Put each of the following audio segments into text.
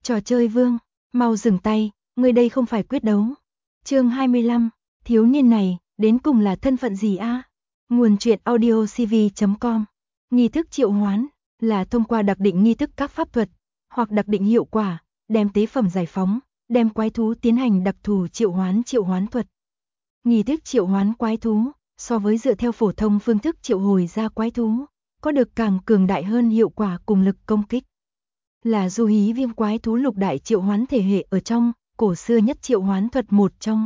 Trò chơi vương, mau dừng tay, người đây không phải quyết đấu. Chương 25, thiếu niên này, đến cùng là thân phận gì a? Nguồn truyện audio cv.com. Nghi thức triệu hoán, là thông qua đặc định nghi thức các pháp thuật, hoặc đặc định hiệu quả, đem tế phẩm giải phóng, đem quái thú tiến hành đặc thù triệu hoán thuật. Nghi thức triệu hoán quái thú, so với dựa theo phổ thông phương thức triệu hồi ra quái thú, có được càng cường đại hơn hiệu quả cùng lực công kích. Là du hí viêm quái thú lục đại triệu hoán thể hệ ở trong, cổ xưa nhất triệu hoán thuật một trong.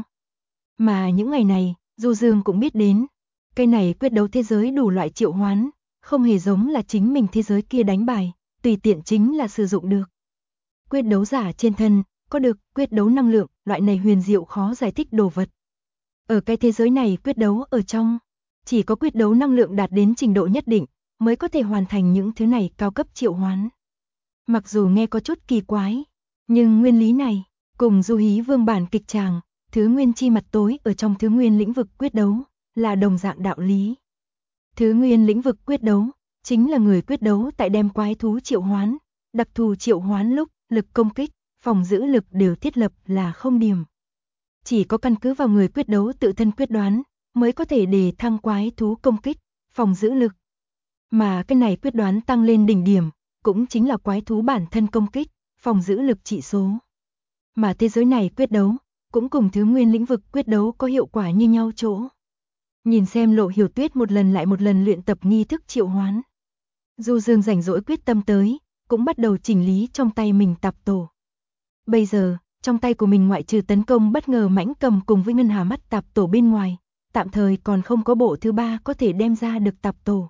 Mà những ngày này, Du Dương cũng biết đến, cái này quyết đấu thế giới đủ loại triệu hoán, không hề giống là chính mình thế giới kia đánh bài, tùy tiện chính là sử dụng được. Quyết đấu giả trên thân, có được quyết đấu năng lượng, loại này huyền diệu khó giải thích đồ vật. Ở cái thế giới này quyết đấu ở trong, chỉ có quyết đấu năng lượng đạt đến trình độ nhất định, mới có thể hoàn thành những thứ này cao cấp triệu hoán. Mặc dù nghe có chút kỳ quái, nhưng nguyên lý này, cùng du hí vương bản kịch tràng, thứ nguyên chi mặt tối ở trong thứ nguyên lĩnh vực quyết đấu, là đồng dạng đạo lý. Thứ nguyên lĩnh vực quyết đấu, chính là người quyết đấu tại đem quái thú triệu hoán, đặc thù triệu hoán lúc, lực công kích, phòng giữ lực đều thiết lập là không điểm. Chỉ có căn cứ vào người quyết đấu tự thân quyết đoán, mới có thể đề thăng quái thú công kích, phòng giữ lực. Mà cái này quyết đoán tăng lên đỉnh điểm, cũng chính là quái thú bản thân công kích, phòng giữ lực trị số. Mà thế giới này quyết đấu, cũng cùng thứ nguyên lĩnh vực quyết đấu có hiệu quả như nhau chỗ. Nhìn xem Lộ Hiểu Tuyết một lần lại một lần luyện tập nghi thức triệu hoán. Du Dương rảnh rỗi quyết tâm tới, cũng bắt đầu chỉnh lý trong tay mình tạp tổ. Bây giờ, trong tay của mình ngoại trừ tấn công bất ngờ mãnh cầm cùng với ngân hà mắt tạp tổ bên ngoài, tạm thời còn không có bộ thứ ba có thể đem ra được tạp tổ.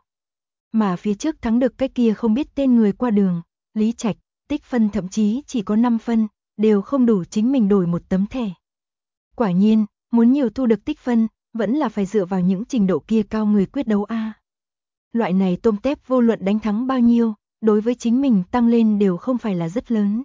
Mà phía trước thắng được cái kia không biết tên người qua đường, Lý Trạch, tích phân thậm chí chỉ có 5 phân, đều không đủ chính mình đổi một tấm thẻ. Quả nhiên, muốn nhiều thu được tích phân, vẫn là phải dựa vào những trình độ kia cao người quyết đấu a. Loại này tôm tép vô luận đánh thắng bao nhiêu, đối với chính mình tăng lên đều không phải là rất lớn.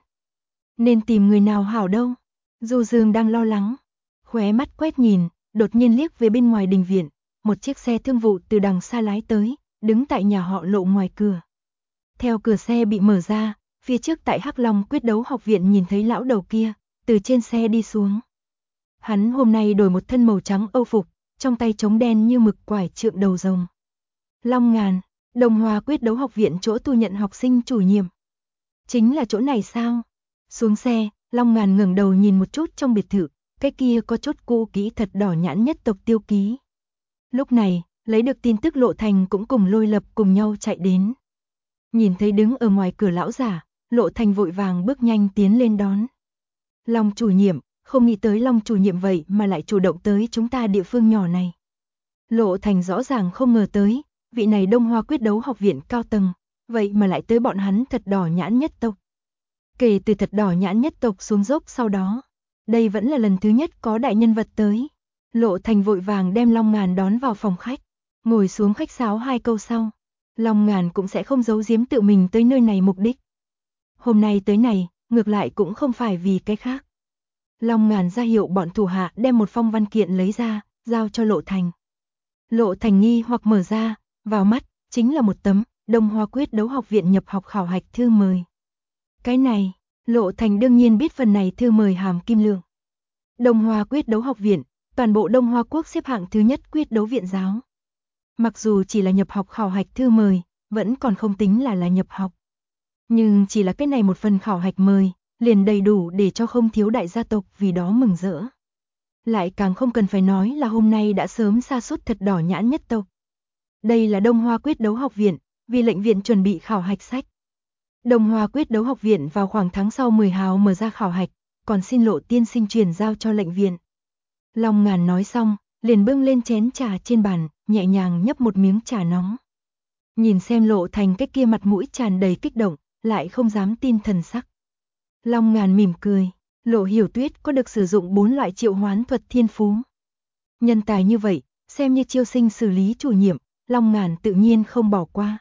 Nên tìm người nào hảo đâu? Du Dương đang lo lắng, khóe mắt quét nhìn, đột nhiên liếc về bên ngoài đình viện, một chiếc xe thương vụ từ đằng xa lái tới, đứng tại nhà họ Lộ ngoài cửa. Theo cửa xe bị mở ra, phía trước tại Hắc Long quyết đấu học viện nhìn thấy lão đầu kia, từ trên xe đi xuống. Hắn hôm nay đổi một thân màu trắng âu phục, trong tay trống đen như mực quải trượng đầu rồng. Long Ngàn, Đông Hoa quyết đấu học viện chỗ tu nhận học sinh chủ nhiệm. Chính là chỗ này sao? Xuống xe, Long Ngàn ngẩng đầu nhìn một chút trong biệt thự, cái kia có chút cũ kỹ thật đỏ nhãn nhất tộc Tiêu Ký. Lúc này, lấy được tin tức Lộ Thành cũng cùng Lôi Lập cùng nhau chạy đến. Nhìn thấy đứng ở ngoài cửa lão giả, Lộ Thành vội vàng bước nhanh tiến lên đón. Long chủ nhiệm, không nghĩ tới Long chủ nhiệm vậy mà lại chủ động tới chúng ta địa phương nhỏ này. Lộ Thành rõ ràng không ngờ tới, vị này Đông Hoa quyết đấu học viện cao tầng, vậy mà lại tới bọn hắn thật đỏ nhãn nhất tộc. Kể từ thật đỏ nhãn nhất tộc xuống dốc sau đó, đây vẫn là lần thứ nhất có đại nhân vật tới. Lộ Thành vội vàng đem Long Ngàn đón vào phòng khách, ngồi xuống khách sáo 2 câu sau. Long Ngàn cũng sẽ không giấu giếm tự mình tới nơi này mục đích. Hôm nay tới này, ngược lại cũng không phải vì cái khác. Long Ngàn ra hiệu bọn thủ hạ đem một phong văn kiện lấy ra, giao cho Lộ Thành. Lộ Thành nghi hoặc mở ra, vào mắt, chính là một tấm Đông Hoa quyết đấu học viện nhập học khảo hạch thư mời. Cái này, Lộ Thành đương nhiên biết phần này thư mời hàm kim lượng. Đông Hoa quyết đấu học viện, toàn bộ Đông Hoa quốc xếp hạng thứ nhất quyết đấu viện giáo. Mặc dù chỉ là nhập học khảo hạch thư mời, vẫn còn không tính là nhập học. Nhưng chỉ là cái này một phần khảo hạch mời, liền đầy đủ để cho không thiếu đại gia tộc vì đó mừng rỡ. Lại càng không cần phải nói là hôm nay đã sớm sa sút thật đỏ nhãn nhất tộc. Đây là Đông Hoa quyết đấu học viện, vì lệnh viện chuẩn bị khảo hạch sách. Đông Hoa quyết đấu học viện vào khoảng tháng sau 10 hào mở ra khảo hạch, còn xin Lộ tiên sinh truyền giao cho lệnh viện. Long Ngàn nói xong, liền bưng lên chén trà trên bàn, nhẹ nhàng nhấp một miếng trà nóng. Nhìn xem Lộ Thành cái kia mặt mũi tràn đầy kích động, lại không dám tin thần sắc. Long Ngàn mỉm cười, Lộ Hiểu Tuyết có được sử dụng 4 loại triệu hoán thuật thiên phú. Nhân tài như vậy, xem như chiêu sinh xử lý chủ nhiệm, Long Ngàn tự nhiên không bỏ qua.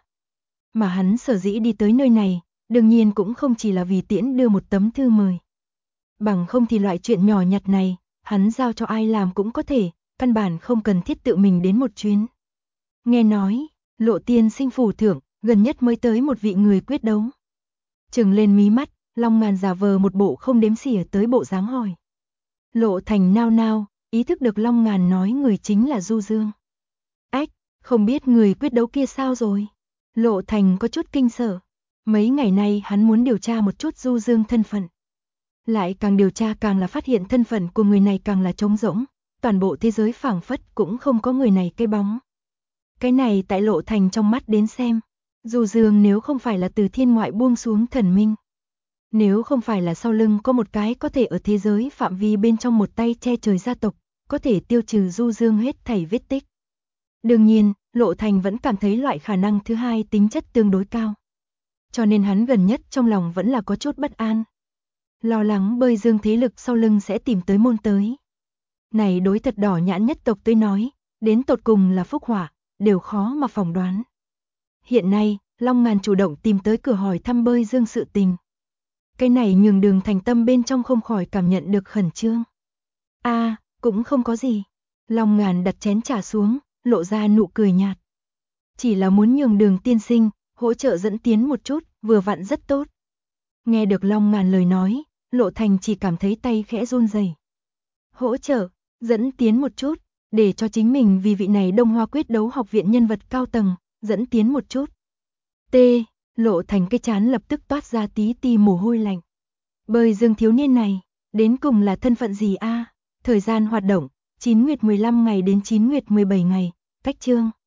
Mà hắn sở dĩ đi tới nơi này, đương nhiên cũng không chỉ là vì tiễn đưa một tấm thư mời. Bằng không thì loại chuyện nhỏ nhặt này, hắn giao cho ai làm cũng có thể, căn bản không cần thiết tự mình đến một chuyến. Nghe nói, Lộ tiên sinh phủ thưởng, gần nhất mới tới một vị người quyết đấu. Trừng lên mí mắt, Long Ngàn giả vờ một bộ không đếm xỉa tới bộ dáng hỏi. Lộ Thành nao nao, ý thức được Long Ngàn nói người chính là Du Dương. Ách, không biết người quyết đấu kia sao rồi? Lộ Thành có chút kinh sợ. Mấy ngày nay hắn muốn điều tra một chút Du Dương thân phận. Lại càng điều tra càng là phát hiện thân phận của người này càng là trống rỗng. Toàn bộ thế giới phảng phất cũng không có người này cái bóng. Cái này tại Lộ Thành trong mắt đến xem. Du Dương nếu không phải là từ thiên ngoại buông xuống thần minh. Nếu không phải là sau lưng có một cái có thể ở thế giới phạm vi bên trong một tay che trời gia tộc, có thể tiêu trừ Du Dương hết thảy vết tích. Đương nhiên, Lộ Thành vẫn cảm thấy loại khả năng thứ hai tính chất tương đối cao. Cho nên hắn gần nhất trong lòng vẫn là có chút bất an. Lo lắng Bơi Dương thế lực sau lưng sẽ tìm tới môn tới. Này đối thật đỏ nhãn nhất tộc tới nói, đến tột cùng là phúc họa, đều khó mà phỏng đoán. Hiện nay, Long Ngàn chủ động tìm tới cửa hỏi thăm Bơi Dương sự tình. Cái này nhường Đường Thành tâm bên trong không khỏi cảm nhận được khẩn trương. Cũng không có gì. Long Ngàn đặt chén trà xuống, lộ ra nụ cười nhạt. Chỉ là muốn nhường Đường tiên sinh, hỗ trợ dẫn tiến một chút, vừa vặn rất tốt. Nghe được Long Ngàn lời nói, Lộ Thành chỉ cảm thấy tay khẽ run rẩy. Hỗ trợ, dẫn tiến một chút, để cho chính mình vì vị này Đông Hoa quyết đấu học viện nhân vật cao tầng, dẫn tiến một chút. Lộ Thành cái trán lập tức toát ra tí ti mồ hôi lạnh. Bơi Dương thiếu niên này, đến cùng là thân phận gì a? Thời gian hoạt động, 9 nguyệt 15 ngày đến 9 nguyệt 17 ngày, cách chương